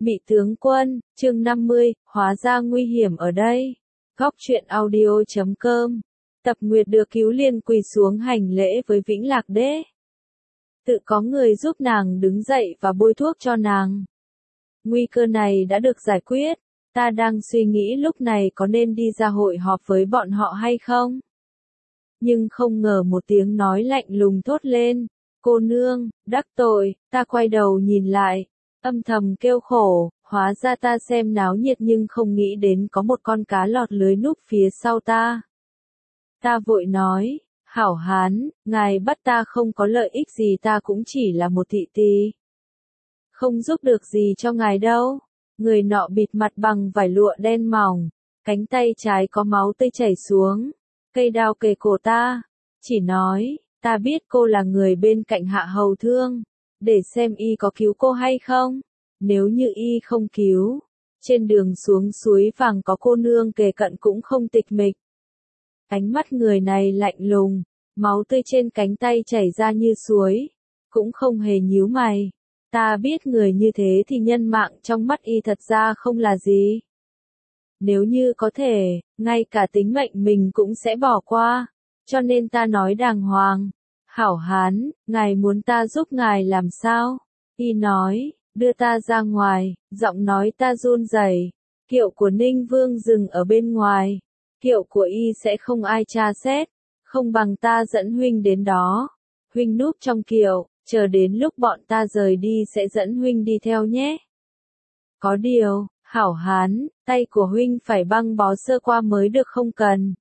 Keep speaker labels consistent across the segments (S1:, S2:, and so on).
S1: Mị tướng quân, chương 50, hóa ra nguy hiểm ở đây. Góc truyện audio.com. Tập Nguyệt được cứu liền quỳ xuống hành lễ với Vĩnh Lạc Đế. Tự có người giúp nàng đứng dậy và bôi thuốc cho nàng. Nguy cơ này đã được giải quyết, ta đang suy nghĩ lúc này có nên đi ra hội họp với bọn họ hay không? Nhưng không ngờ một tiếng nói lạnh lùng thốt lên, cô nương, đắc tội, ta quay đầu nhìn lại, âm thầm kêu khổ, hóa ra ta xem náo nhiệt nhưng không nghĩ đến có một con cá lọt lưới núp phía sau ta. Ta vội nói, hảo hán, ngài bắt ta không có lợi ích gì, ta cũng chỉ là một thị tỳ. Không giúp được gì cho ngài đâu. Người nọ bịt mặt bằng vải lụa đen mỏng, cánh tay trái có máu tươi chảy xuống, cây đao kề cổ ta, chỉ nói, ta biết cô là người bên cạnh Hạ Hầu Thương, để xem y có cứu cô hay không. Nếu như y không cứu, trên đường xuống suối vàng có cô nương kề cận cũng không tịch mịch. Ánh mắt người này lạnh lùng, máu tươi trên cánh tay chảy ra như suối, cũng không hề nhíu mày. Ta biết người như thế thì nhân mạng trong mắt y thật ra không là gì. Nếu như có thể, ngay cả tính mệnh mình cũng sẽ bỏ qua, cho nên ta nói đàng hoàng. Hảo hán, ngài muốn ta giúp ngài làm sao? Y nói, đưa ta ra ngoài, giọng nói ta run rẩy. Kiệu của Ninh Vương dừng ở bên ngoài, kiệu của y sẽ không ai tra xét, không bằng ta dẫn huynh đến đó. Huynh núp trong kiệu, chờ đến lúc bọn ta rời đi sẽ dẫn huynh đi theo nhé. Có điều, hảo hán, tay của huynh phải băng bó sơ qua mới được không cần.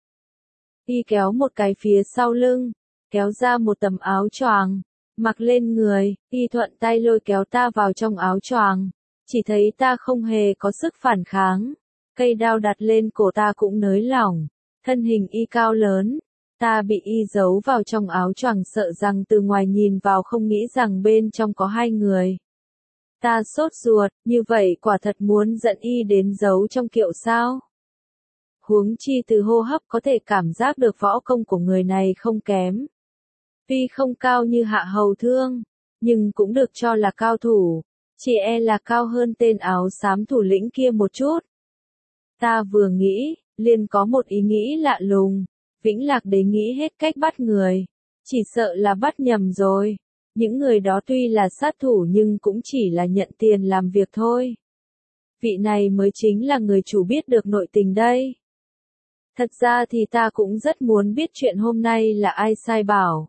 S1: Y kéo một cái phía sau lưng, kéo ra một tấm áo choàng, mặc lên người, y thuận tay lôi kéo ta vào trong áo choàng, chỉ thấy ta không hề có sức phản kháng, cây đao đặt lên cổ ta cũng nới lỏng, thân hình y cao lớn, ta bị y giấu vào trong áo choàng sợ rằng từ ngoài nhìn vào không nghĩ rằng bên trong có hai người. Ta sốt ruột, như vậy quả thật muốn dẫn y đến giấu trong kiệu sao? Huống chi từ hô hấp có thể cảm giác được võ công của người này không kém. Tuy không cao như Hạ Hầu Thương, nhưng cũng được cho là cao thủ, chỉ e là cao hơn tên áo xám thủ lĩnh kia một chút. Ta vừa nghĩ, liền có một ý nghĩ lạ lùng, Vĩnh Lạc Đế nghĩ hết cách bắt người, chỉ sợ là bắt nhầm rồi. Những người đó tuy là sát thủ nhưng cũng chỉ là nhận tiền làm việc thôi. Vị này mới chính là người chủ biết được nội tình đây. Thật ra thì ta cũng rất muốn biết chuyện hôm nay là ai sai bảo.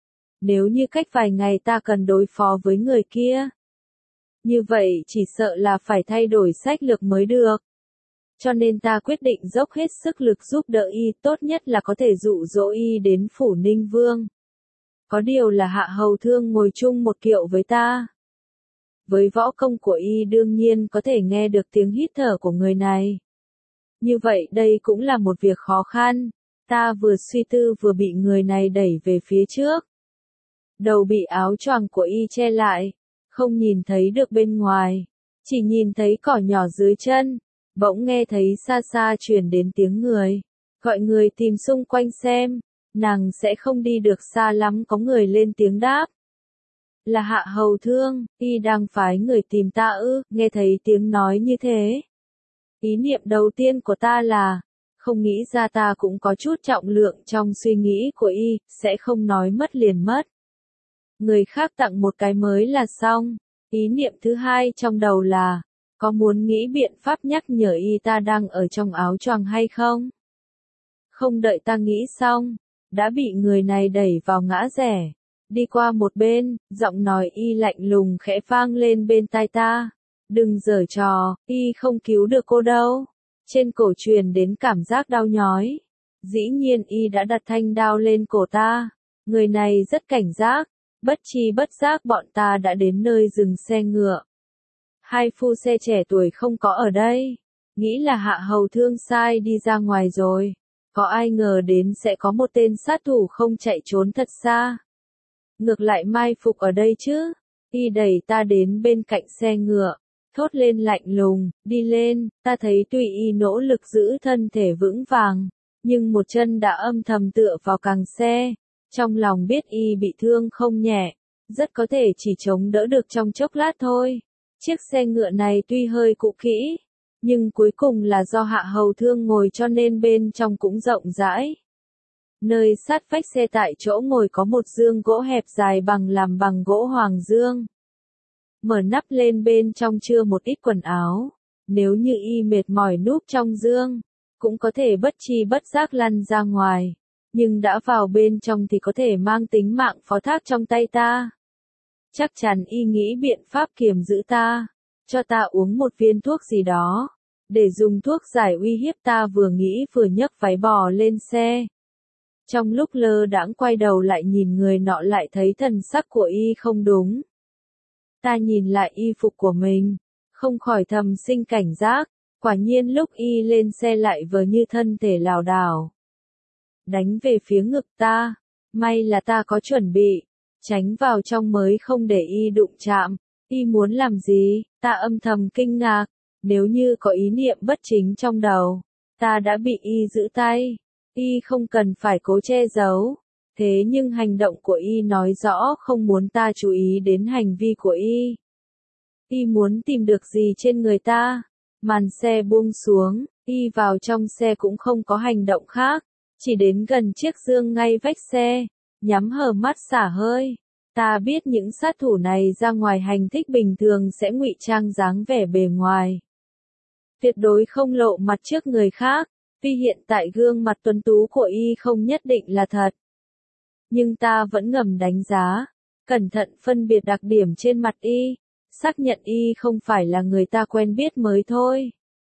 S1: Nếu như cách vài ngày ta cần đối phó với người kia, như vậy chỉ sợ là phải thay đổi sách lược mới được. Cho nên ta quyết định dốc hết sức lực giúp đỡ y, tốt nhất là có thể dụ dỗ y đến phủ Ninh Vương. Có điều là Hạ Hầu Thương ngồi chung một kiệu với ta. Với võ công của y đương nhiên có thể nghe được tiếng hít thở của người này. Như vậy đây cũng là một việc khó khăn, ta vừa suy tư vừa bị người này đẩy về phía trước. Đầu bị áo choàng của y che lại, không nhìn thấy được bên ngoài, chỉ nhìn thấy cỏ nhỏ dưới chân, bỗng nghe thấy xa xa truyền đến tiếng người, gọi người tìm xung quanh xem, nàng sẽ không đi được xa lắm, có người lên tiếng đáp. Là Hạ Hầu Thương, y đang phái người tìm ta ư? Nghe thấy tiếng nói như thế. Ý niệm đầu tiên của ta là, không nghĩ ra ta cũng có chút trọng lượng trong suy nghĩ của y, sẽ không nói mất liền mất. Người khác tặng một cái mới là xong. Ý niệm thứ hai trong đầu là, có muốn nghĩ biện pháp nhắc nhở y ta đang ở trong áo choàng hay không? Không đợi ta nghĩ xong, đã bị người này đẩy vào ngã rẽ. Đi qua một bên, giọng nói y lạnh lùng khẽ vang lên bên tai ta. Đừng giở trò, y không cứu được cô đâu. Trên cổ truyền đến cảm giác đau nhói. Dĩ nhiên y đã đặt thanh đao lên cổ ta. Người này rất cảnh giác. Bất chi bất giác bọn ta đã đến nơi dừng xe ngựa. Hai phu xe trẻ tuổi không có ở đây. Nghĩ là Hạ Hầu Thương sai đi ra ngoài rồi. Có ai ngờ đến sẽ có một tên sát thủ không chạy trốn thật xa. Ngược lại mai phục ở đây chứ. Y đẩy ta đến bên cạnh xe ngựa, thốt lên lạnh lùng, đi lên. Ta thấy tuy y nỗ lực giữ thân thể vững vàng, nhưng một chân đã âm thầm tựa vào càng xe. Trong lòng biết y bị thương không nhẹ, rất có thể chỉ chống đỡ được trong chốc lát thôi. Chiếc xe ngựa này tuy hơi cũ kỹ, nhưng cuối cùng là do hạ hầu thương ngồi cho nên bên trong cũng rộng rãi. Nơi sát vách xe tại chỗ ngồi có một giường gỗ hẹp dài làm bằng gỗ hoàng dương. Mở nắp lên bên trong chứa một ít quần áo. Nếu như y mệt mỏi núp trong giường, cũng có thể bất tri bất giác lăn ra ngoài. Nhưng đã vào bên trong thì có thể mang tính mạng phó thác trong tay ta. Chắc chắn y nghĩ biện pháp kiềm giữ ta, cho ta uống một viên thuốc gì đó, để dùng thuốc giải uy hiếp ta. Vừa nghĩ vừa nhấc váy bò lên xe. Trong lúc lơ đãng quay đầu lại nhìn người nọ lại thấy thần sắc của y không đúng. Ta nhìn lại y phục của mình, không khỏi thầm sinh cảnh giác, quả nhiên lúc y lên xe lại vờ như thân thể lảo đảo. Đánh về phía ngực ta, may là ta có chuẩn bị, tránh vào trong mới không để y đụng chạm. Y muốn làm gì, ta âm thầm kinh ngạc, nếu như có ý niệm bất chính trong đầu, ta đã bị y giữ tay. Y không cần phải cố che giấu, thế nhưng hành động của y nói rõ không muốn ta chú ý đến hành vi của y. Y muốn tìm được gì trên người ta. Màn xe buông xuống, y vào trong xe cũng không có hành động khác, chỉ đến gần chiếc giường ngay vách xe, nhắm hờ mắt xả hơi. Ta biết những sát thủ này ra ngoài hành thích bình thường sẽ ngụy trang dáng vẻ bề ngoài, tuyệt đối không lộ mặt trước người khác. Tuy hiện tại gương mặt tuấn tú của y không nhất định là thật, nhưng ta vẫn ngầm đánh giá, cẩn thận phân biệt đặc điểm trên mặt y, xác nhận y không phải là người ta quen biết mới thôi.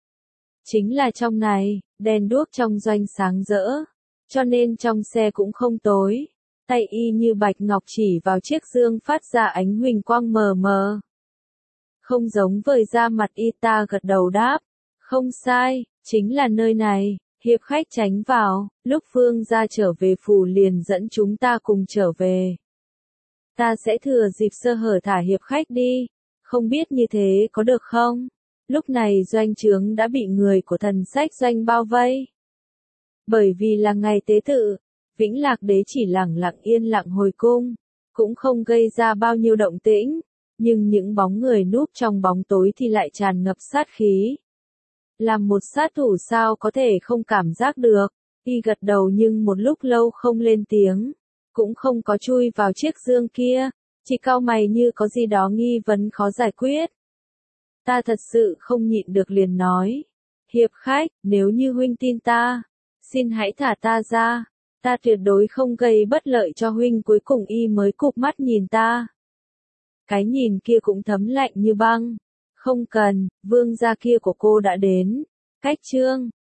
S1: Chính là trong này, đèn đuốc trong doanh sáng rỡ, cho nên trong xe cũng không tối. Tay y như bạch ngọc chỉ vào chiếc giường phát ra ánh huỳnh quang mờ mờ. Không giống với da mặt y. Ta gật đầu đáp, không sai, chính là nơi này. Hiệp khách tránh vào, lúc Phương gia trở về phủ liền dẫn chúng ta cùng trở về. Ta sẽ thừa dịp sơ hở thả hiệp khách đi, không biết như thế có được không? Lúc này doanh trướng đã bị người của Thần Sách Doanh bao vây. Bởi vì là ngày tế tự, Vĩnh Lạc Đế chỉ lẳng lặng yên lặng hồi cung, cũng không gây ra bao nhiêu động tĩnh, nhưng những bóng người núp trong bóng tối thì lại tràn ngập sát khí. Làm một sát thủ sao có thể không cảm giác được. Y gật đầu nhưng một lúc lâu không lên tiếng, cũng không có chui vào chiếc giường kia, chỉ cau mày như có gì đó nghi vấn khó giải quyết. Ta thật sự không nhịn được liền nói, hiệp khách, nếu như huynh tin ta, xin hãy thả ta ra, ta tuyệt đối không gây bất lợi cho huynh. Cuối cùng y mới cụp mắt nhìn ta. Cái nhìn kia cũng thấm lạnh như băng. Không cần, vương gia kia của cô đã đến. Cách chương